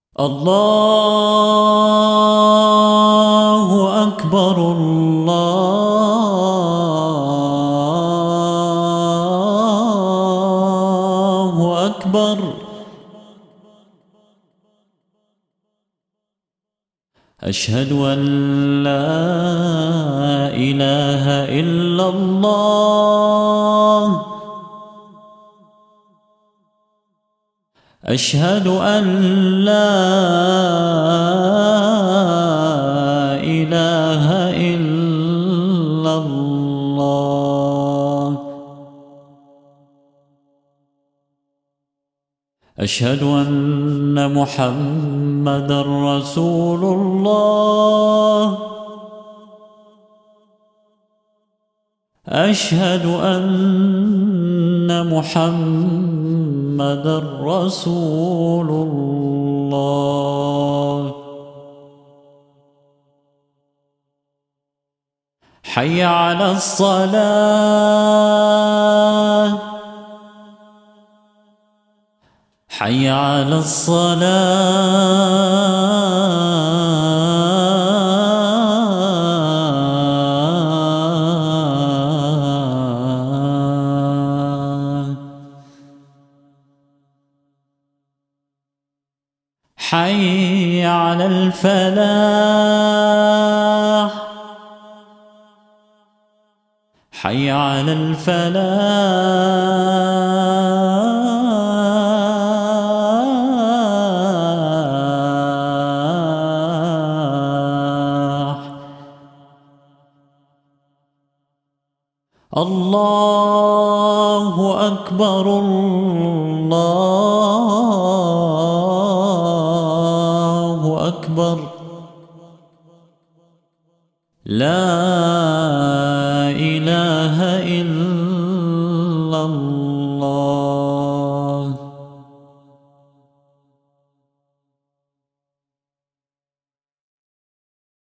الله أكبر الله أكبر. أشهد أن لا إله إلا الله. أشهد أن لا إله إلا الله. أشهد أن محمدًا رسول الله. أشهد أن محمدًا رسول الله. حي على الصلاة. حي على الصلاة. حي على الفلاح. حي على الفلاح. الله أكبر الله أكبر. لا إله إلا الله.